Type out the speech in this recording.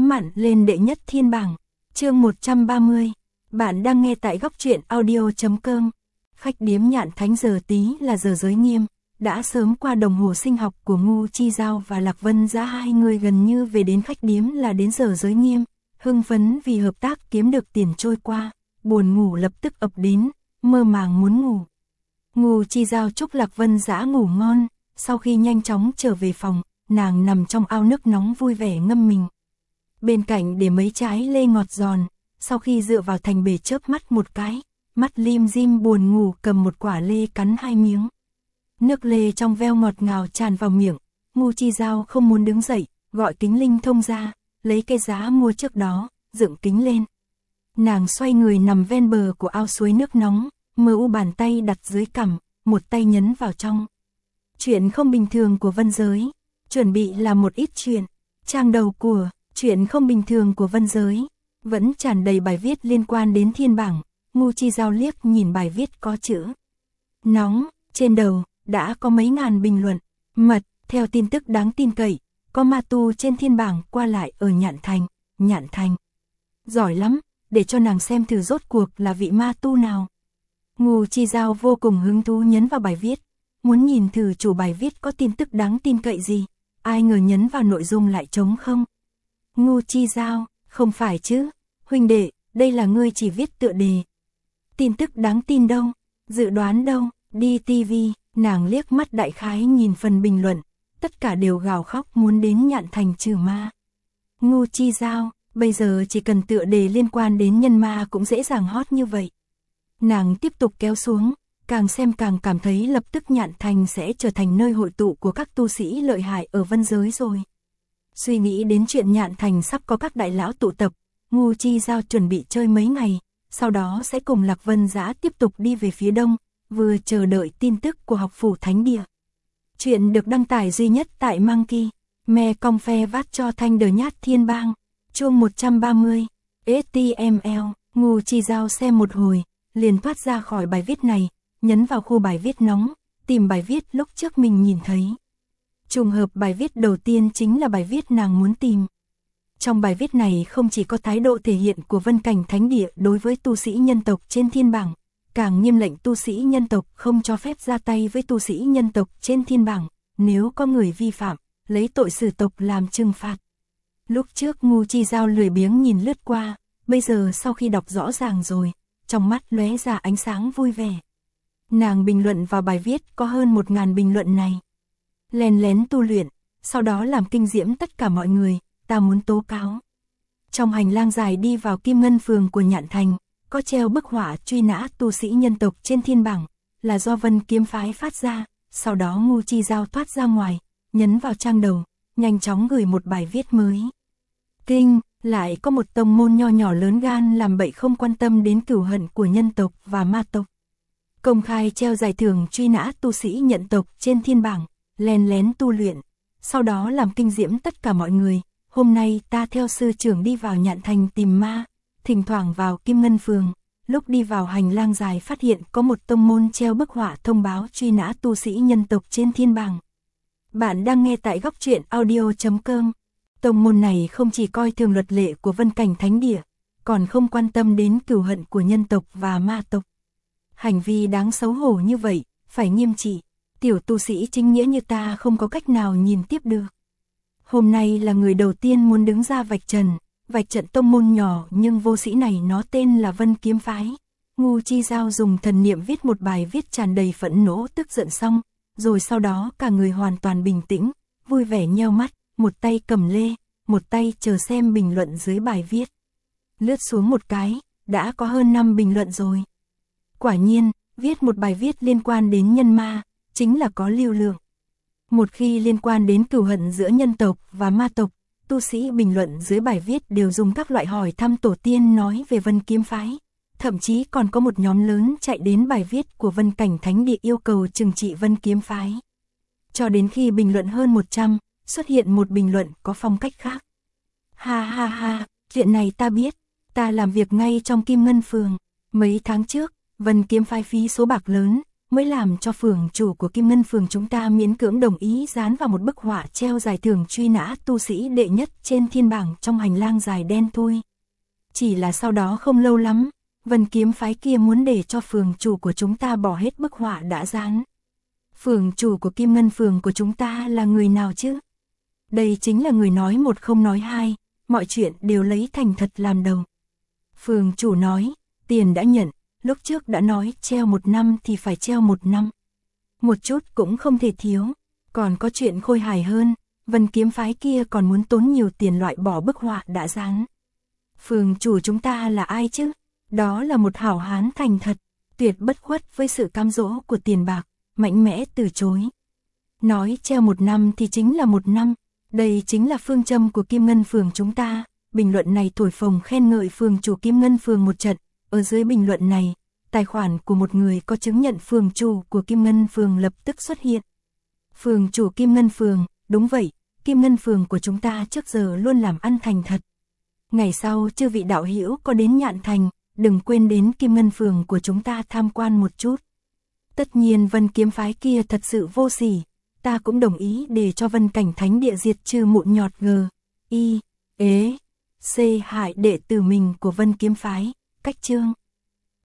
nóng mặn lên đệ nhất thiên bảng. Chương 130. Bạn đang nghe tại góc truyện audio.com. Khách điếm Nhạn Thánh giờ tí là giờ giới nghiêm, đã sớm qua đồng hồ sinh học của Ngưu Chi Giao và Lạc Vân Dã, hai người gần như về đến khách điếm là đến giờ giới nghiêm, hưng phấn vì hợp tác kiếm được tiền trôi qua, buồn ngủ lập tức ập đến, mơ màng muốn ngủ. Ngưu Chi Giao chúc Lạc Vân Dã ngủ ngon, sau khi nhanh chóng trở về phòng, nàng nằm trong ao nước nóng vui vẻ ngâm mình. Bên cạnh để mấy trái lê ngọt giòn, sau khi dựa vào thành bể chớp mắt một cái, mắt lim dim buồn ngủ cầm một quả lê cắn hai miếng. Nước lê trong veo ngọt ngào tràn vào miệng, Ngưu Chi Giao không muốn đứng dậy, gọi Kính Linh Thông ra, lấy cây giá mua trước đó, dựng kính lên. Nàng xoay người nằm ven bờ của ao suối nước nóng, mờ u bàn tay đặt dưới cằm, một tay nhấn vào trong. Chuyện không bình thường của Vân Giới, chuẩn bị làm một ít chuyện. Trang đầu của chuyện không bình thường của Vân Giới vẫn tràn đầy bài viết liên quan đến thiên bảng. Ngưu Chi Giao liếc nhìn bài viết có chữ nóng trên đầu, đã có mấy ngàn bình luận. Mật, theo tin tức đáng tin cậy, có ma tu trên thiên bảng qua lại ở Nhạn Thành. Nhạn Thành giỏi lắm, để cho nàng xem thử rốt cuộc là vị ma tu nào. Ngưu Chi Giao vô cùng hứng thú nhấn vào bài viết, muốn nhìn thử chủ bài viết có tin tức đáng tin cậy gì. Ai ngờ nhấn vào nội dung lại trống không. Ngưu Chi Giao, không phải chứ, huynh đệ, đây là ngươi chỉ viết tựa đề. Tin tức đáng tin đâu, dự đoán đâu, đi tivi. Nàng liếc mắt đại khái nhìn phần bình luận, tất cả đều gào khóc muốn đến Nhạn Thành trừ ma. Ngưu Chi Giao, bây giờ chỉ cần tựa đề liên quan đến nhân ma cũng dễ dàng hot như vậy. Nàng tiếp tục kéo xuống, càng xem càng cảm thấy lập tức Nhạn Thành sẽ trở thành nơi hội tụ của các tu sĩ lợi hại ở Vân Giới rồi. Suy nghĩ đến chuyện Nhạn Thành sắp có các đại lão tụ tập, Ngưu Chi Giao chuẩn bị chơi mấy ngày, sau đó sẽ cùng Lạc Vân Dã tiếp tục đi về phía đông, vừa chờ đợi tin tức của học phủ Thánh Địa. Chuyện được đăng tải duy nhất tại Monkey, me cong phe vát cho thanh đờ nhát thiên bang, chương 130, HTML. Ngưu Chi Giao xem một hồi, liền thoát ra khỏi bài viết này, nhấn vào khu bài viết nóng, tìm bài viết lúc trước mình nhìn thấy. Trùng hợp bài viết đầu tiên chính là bài viết nàng muốn tìm. Trong bài viết này không chỉ có thái độ thể hiện của Vân Cảnh Thánh Địa đối với tu sĩ nhân tộc trên thiên bảng, càng nghiêm lệnh tu sĩ nhân tộc không cho phép ra tay với tu sĩ nhân tộc trên thiên bảng, nếu có người vi phạm, lấy tội xử tộc làm trừng phạt. Lúc trước Ngưu Chi Giao lười biếng nhìn lướt qua, bây giờ sau khi đọc rõ ràng rồi, trong mắt lóe ra ánh sáng vui vẻ. Nàng bình luận vào bài viết có hơn 1000 bình luận này. Lén lén tu luyện, sau đó làm kinh diễm tất cả mọi người, ta muốn tố cáo. Trong hành lang dài đi vào Kim Ngân Phường của Nhạn Thành, có treo bức họa truy nã tu sĩ nhân tộc trên thiên bảng, là do Vân Kiếm Phái phát ra. Sau đó Ngưu Chi Giao thoát ra ngoài, nhấn vào trang đầu, nhanh chóng gửi một bài viết mới. Kinh, lại có một tông môn nho nhỏ lớn gan làm bậy không quan tâm đến cửu hận của nhân tộc và ma tộc. Công khai treo giải thưởng truy nã tu sĩ nhân tộc trên thiên bảng, lén lén tu luyện, sau đó làm kinh diễm tất cả mọi người. Hôm nay ta theo sư trưởng đi vào Nhạn Thành tìm ma, thỉnh thoảng vào Kim Ngân Phường, lúc đi vào hành lang dài phát hiện có một tông môn treo bức họa thông báo truy nã tu sĩ nhân tộc trên thiên bảng. Bạn đang nghe tại góc truyện audio.com. Tông môn này không chỉ coi thường luật lệ của Vân Cảnh Thánh Địa, còn không quan tâm đến cửu hận của nhân tộc và ma tộc. Hành vi đáng xấu hổ như vậy, phải nghiêm trị. Tiểu tu sĩ chính nghĩa như ta không có cách nào nhìn tiếp được. Hôm nay là người đầu tiên muốn đứng ra vạch trận tông môn nhỏ nhưng vô sĩ này nó tên là Vân Kiếm Phái. Ngưu Chi Giao dùng thần niệm viết một bài viết tràn đầy phẫn nộ tức giận xong, rồi sau đó cả người hoàn toàn bình tĩnh, vui vẻ nheo mắt, một tay cầm lê, một tay chờ xem bình luận dưới bài viết. Lướt xuống một cái, đã có hơn 5 bình luận rồi. Quả nhiên, viết một bài viết liên quan đến nhân ma, chính là có lưu lượng. Một khi liên quan đến cửu hận giữa nhân tộc và ma tộc, tu sĩ bình luận dưới bài viết đều dùng các loại hỏi thăm tổ tiên nói về Vân Kiếm Phái. Thậm chí còn có một nhóm lớn chạy đến bài viết của Vân Cảnh Thánh Địa yêu cầu trừng trị Vân Kiếm Phái. Cho đến khi bình luận hơn 100, xuất hiện một bình luận có phong cách khác. Ha ha ha, chuyện này ta biết, ta làm việc ngay trong Kim Ngân Phường. Mấy tháng trước, Vân Kiếm Phái phí số bạc lớn, mới làm cho phường chủ của Kim Ngân phường chúng ta miễn cưỡng đồng ý dán vào một bức họa treo giải thưởng truy nã tu sĩ đệ nhất trên thiên bảng trong hành lang dài đen thui. Chỉ là sau đó không lâu lắm, Vân kiếm phái kia muốn để cho phường chủ của chúng ta bỏ hết bức họa đã dán. Phường chủ của Kim Ngân phường của chúng ta là người nào chứ? Đây chính là người nói một không nói hai, mọi chuyện đều lấy thành thật làm đầu. Phường chủ nói, tiền đã nhận, lúc trước đã nói treo 1 năm thì phải treo 1 năm. Một chút cũng không thể thiếu, còn có chuyện khôi hài hơn, Vân kiếm phái kia còn muốn tốn nhiều tiền loại bỏ bức họa đã dán. Phường chủ chúng ta là ai chứ? Đó là một hảo hán thành thật, tuyệt bất khuất với sự cám dỗ của tiền bạc, mạnh mẽ từ chối. Nói treo 1 năm thì chính là 1 năm, đây chính là phương châm của Kim Ngân phường chúng ta. Bình luận này thổi phồng khen ngợi phường chủ Kim Ngân phường một trận. Ở dưới bình luận này, tài khoản của một người có chứng nhận phường chủ của Kim Ngân phường lập tức xuất hiện. Phường chủ Kim Ngân phường, đúng vậy, Kim Ngân phường của chúng ta trước giờ luôn làm ăn thành thật. Ngày sau chư vị đạo hữu có đến Nhạn Thành, đừng quên đến Kim Ngân phường của chúng ta tham quan một chút. Tất nhiên Vân kiếm phái kia thật sự vô sỉ, ta cũng đồng ý để cho Vân cảnh thánh địa diệt trừ mụn nhọt C hại đệ tử mình của Vân kiếm phái, cách chương.